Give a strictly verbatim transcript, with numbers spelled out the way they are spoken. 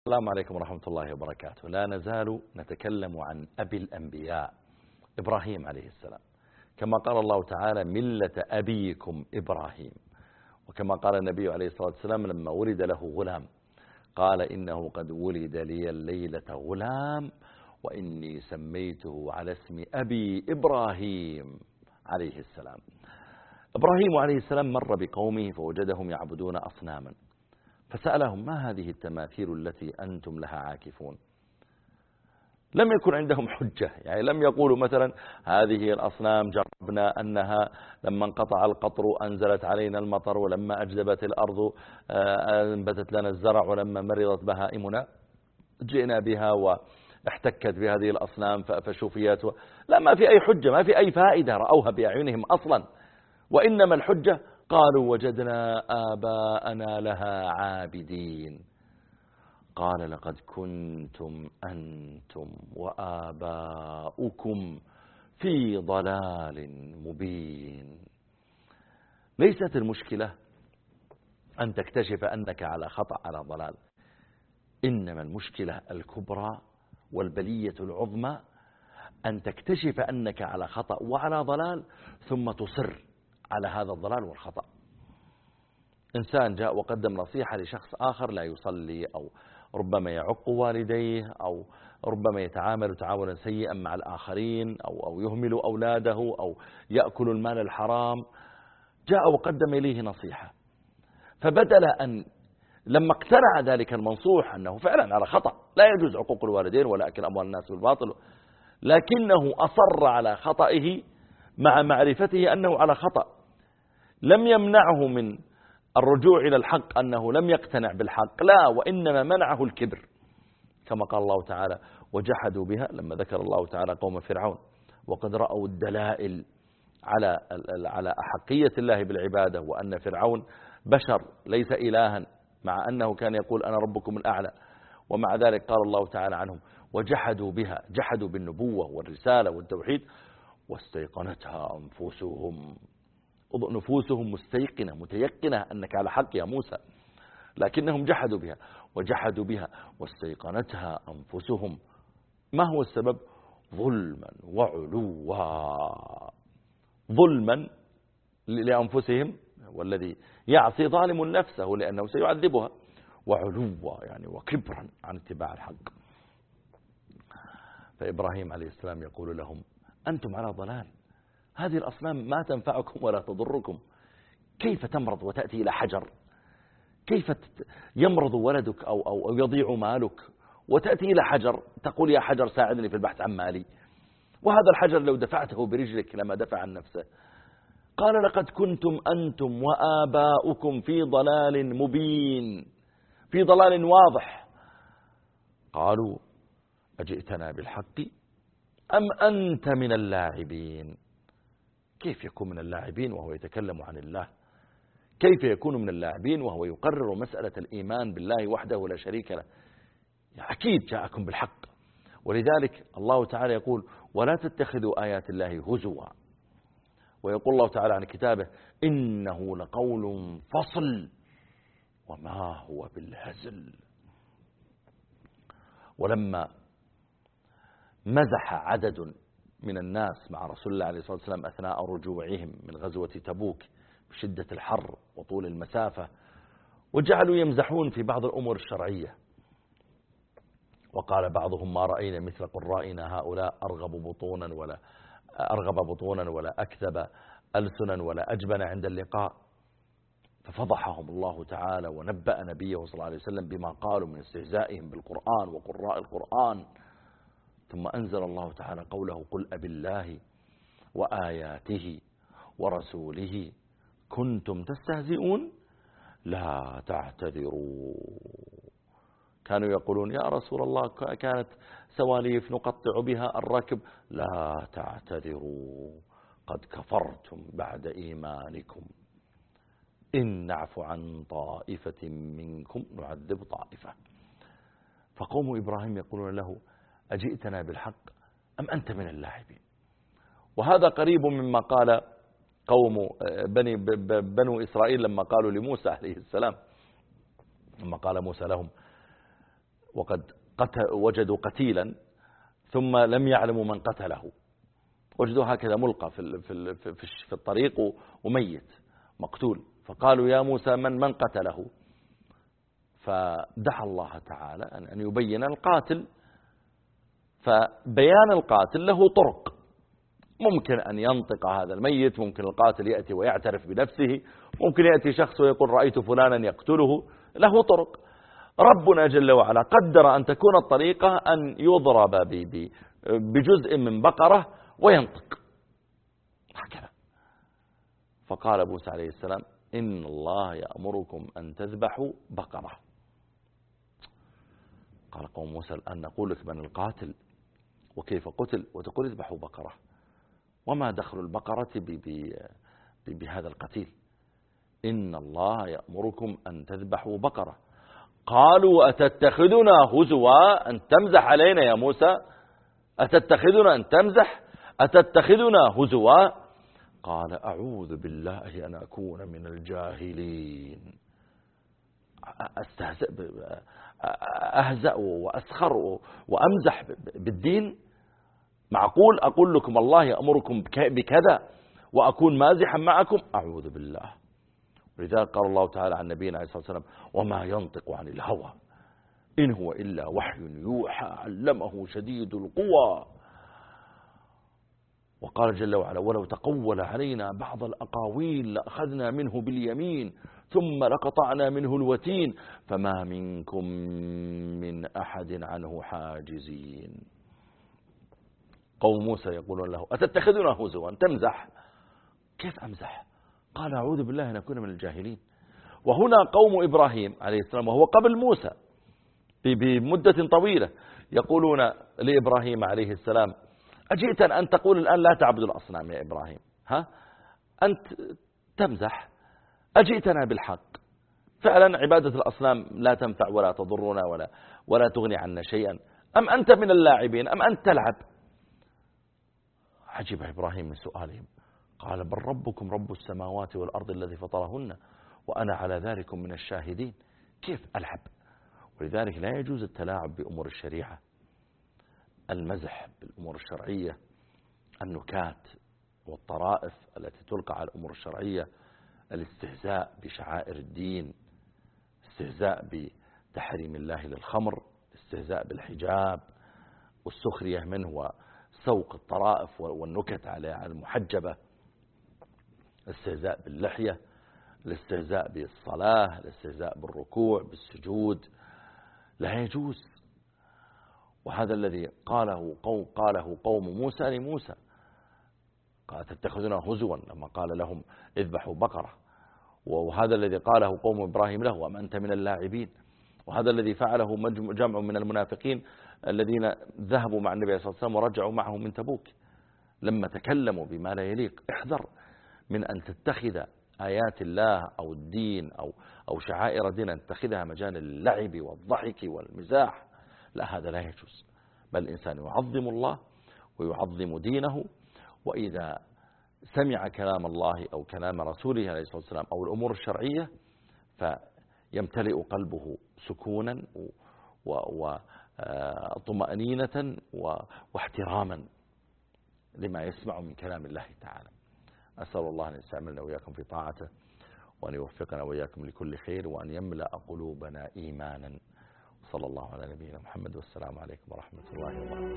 السلام عليكم ورحمة الله وبركاته. لا نزال نتكلم عن أبي الأنبياء إبراهيم عليه السلام، كما قال الله تعالى ملة أبيكم إبراهيم، وكما قال النبي عليه الصلاة والسلام لما ولد له غلام قال إنه قد ولد لي الليلة غلام وإني سميته على اسم أبي إبراهيم عليه السلام. إبراهيم عليه السلام مر بقومه فوجدهم يعبدون أصناما، فسألهم ما هذه التماثيل التي أنتم لها عاكفون؟ لم يكن عندهم حجة، يعني لم يقولوا مثلا هذه الأصنام جربنا أنها لما انقطع القطر أنزلت علينا المطر، ولما أجدبت الأرض أنبتت لنا الزرع، ولما مرضت بهائمنا جئنا بها واحتكت بهذه الأصنام فشفيت. لا، ما في أي حجة، ما في أي فائدة رأوها بأعينهم أصلا، وإنما الحجة قالوا وجدنا آباءنا لها عابدين. قال لقد كنتم أنتم وآباؤكم في ضلال مبين. ليست المشكلة أن تكتشف أنك على خطأ على ضلال، إنما المشكلة الكبرى والبلية العظمى أن تكتشف أنك على خطأ وعلى ضلال ثم تصر على هذا الضلال والخطأ. إنسان جاء وقدم نصيحة لشخص آخر لا يصلي، أو ربما يعق والديه، أو ربما يتعامل تعاملا سيئا مع الآخرين، أو, أو يهمل أولاده، أو يأكل المال الحرام. جاء وقدم إليه نصيحة، فبدل أن لما اقتنع ذلك المنصوح أنه فعلا على خطأ لا يجوز عقوق الوالدين ولا أكل أموال الناس بالباطل، لكنه أصر على خطئه مع معرفته أنه على خطأ، لم يمنعه من الرجوع إلى الحق أنه لم يقتنع بالحق، لا، وإنما منعه الكبر، كما قال الله تعالى وجحدوا بها لما ذكر الله تعالى قوم فرعون وقد رأوا الدلائل على على أحقية الله بالعبادة، وأن فرعون بشر ليس إلها، مع أنه كان يقول أنا ربكم الأعلى، ومع ذلك قال الله تعالى عنهم وجحدوا بها، جحدوا بالنبوة والرسالة والتوحيد واستيقنتها أنفسهم. نفوسهم مستيقنة متيقنة أنك على حق يا موسى، لكنهم جحدوا بها وجحدوا بها واستيقنتها أنفسهم. ما هو السبب؟ ظلما وعلوا. ظلما لأنفسهم، والذي يعصي ظالم نفسه لأنه سيعذبها، وعلوا يعني وكبرا عن اتباع الحق. فإبراهيم عليه السلام يقول لهم أنتم على ضلال، هذه الأصنام ما تنفعكم ولا تضركم. كيف تمرض وتأتي إلى حجر؟ كيف يمرض ولدك أو, أو, أو يضيع مالك وتأتي إلى حجر تقول يا حجر ساعدني في البحث عن مالي؟ وهذا الحجر لو دفعته برجلك لما دفع عن نفسه. قال لقد كنتم أنتم وآباؤكم في ضلال مبين، في ضلال واضح. قالوا أجئتنا بالحق أم أنت من اللاعبين؟ كيف يكون من اللاعبين وهو يتكلم عن الله؟ كيف يكون من اللاعبين وهو يقرر مسألة الإيمان بالله وحده لا شريك له؟ أكيد جاءكم بالحق. ولذلك الله تعالى يقول ولا تتخذوا آيات الله هزوا، ويقول الله تعالى عن كتابه إنه لقول فصل وما هو بالهزل. ولما مزح عدد من الناس مع رسول الله عليه الصلاة والسلام أثناء رجوعهم من غزوة تبوك بشدة الحر وطول المسافة، وجعلوا يمزحون في بعض الأمور الشرعية، وقال بعضهم ما رأينا مثل قرائنا هؤلاء أرغب بطونا ولا أرغب بطونا ولا أكذب ألسنا ولا أجبن عند اللقاء. ففضحهم الله تعالى ونبأ نبيه صلى الله عليه وسلم بما قالوا من استهزائهم بالقرآن وقراء القرآن. ثم أنزل الله تعالى قوله قل أبالله وآياته ورسوله كنتم تستهزئون لا تعتذروا. كانوا يقولون يا رسول الله كانت سواليف نقطع بها الركب، لا تعتذروا قد كفرتم بعد إيمانكم إن نعفو عن طائفة منكم نعذب طائفة. فقوم إبراهيم يقولون له أجئتنا بالحق أم أنت من اللاعبين؟ وهذا قريب مما قال قوم بني بنو إسرائيل لما قالوا لموسى عليه السلام، لما قال موسى لهم وقد قتل وجدوا قتيلا ثم لم يعلموا من قتله، وجدوا هكذا ملقى في في في الطريق وميت مقتول، فقالوا يا موسى من من قتله؟ فدعا الله تعالى أن يبين القاتل. فبيان القاتل له طرق، ممكن أن ينطق هذا الميت، ممكن القاتل يأتي ويعترف بنفسه، ممكن يأتي شخص ويقول رأيت فلانا يقتله، له طرق. ربنا جل وعلا قدر أن تكون الطريقة أن يضرب بجزء من بقرة وينطق هكذا. فقال موسى عليه السلام إن الله يأمركم أن تذبحوا بقرة. قال قوم موسى الآن نقول لك من القاتل وكيف قتل وتقول اذبحوا بقرة، وما دخل البقرة بهذا القتيل؟ إن الله يأمركم أن تذبحوا بقرة. قالوا أتتخذنا هزوا أن تمزح علينا يا موسى؟ أتتخذنا أن تمزح؟ أتتخذنا هزوا؟ قال أعوذ بالله أن أكون من الجاهلين. أستهزئ أهزأ وأسخر وأمزح بالدين؟ معقول أقول لكم الله يأمركم بكذا وأكون مازحا معكم؟ أعوذ بالله. ولذلك قال الله تعالى عن نبينا عليه الصلاة والسلام وما ينطق عن الهوى إن هو إلا وحي يوحى علمه شديد القوى. وقال جل وعلا ولو تقول علينا بعض الأقاويل لأخذنا منه باليمين ثم لقطعنا منه الوتين فما منكم من أحد عنه حاجزين. قوم موسى يقولون له أتتخذنا هزوا تمزح؟ كيف أمزح؟ قال أعوذ بالله أن أكون من الجاهلين. وهنا قوم إبراهيم عليه السلام وهو قبل موسى بمدة طويلة يقولون لإبراهيم عليه السلام أجئتنا أن تقول الآن لا تعبد الأصنام يا إبراهيم؟ ها أنت تمزح؟ أجئتنا بالحق؟ فعلا عبادة الأصنام لا تنفع ولا تضرنا ولا ولا تغني عنا شيئا، أم أنت من اللاعبين أم أنت تلعب؟ عجب إبراهيم من سؤالهم. قال بل ربكم رب السماوات والأرض الذي فطرهن وأنا على ذلك من الشاهدين. كيف ألعب؟ ولذلك لا يجوز التلاعب بأمور الشريعة، المزح بالأمور الشرعية، النكات والطرائف التي تلقى على الأمور الشرعية، الاستهزاء بشعائر الدين، استهزاء بتحريم الله للخمر، استهزاء بالحجاب والسخرية منه وسوق الطرائف والنكت على المحجبة، الاستهزاء باللحية، الاستهزاء بالصلاة، الاستهزاء بالركوع بالسجود، لا يجوز. وهذا الذي قاله قوم, قاله قوم موسى لموسى قال تتخذنا هزوا لما قال لهم اذبحوا بقرة، وهذا الذي قاله قوم إبراهيم له وما أنت من اللاعبين، وهذا الذي فعله جمع من المنافقين الذين ذهبوا مع النبي صلى الله عليه وسلم ورجعوا معه من تبوك لما تكلموا بما لا يليق. احذر من أن تتخذ آيات الله أو الدين أو أو شعائر دين أن تتخذها مجال اللعب والضحك والمزاح، لا هذا لا يجوز. بل الإنسان يعظم الله ويعظم دينه، وإذا سمع كلام الله أو كلام رسوله عليه الصلاة والسلام أو الأمور الشرعية فيمتلئ قلبه سكونا وطمأنينة واحتراما لما يسمع من كلام الله تعالى. أسأل الله أن يستعملنا وإياكم في طاعته، وأن يوفقنا وإياكم لكل خير، وأن يملأ قلوبنا إيمانا. صلى الله على نبينا محمد، والسلام عليكم ورحمة الله وبركاته.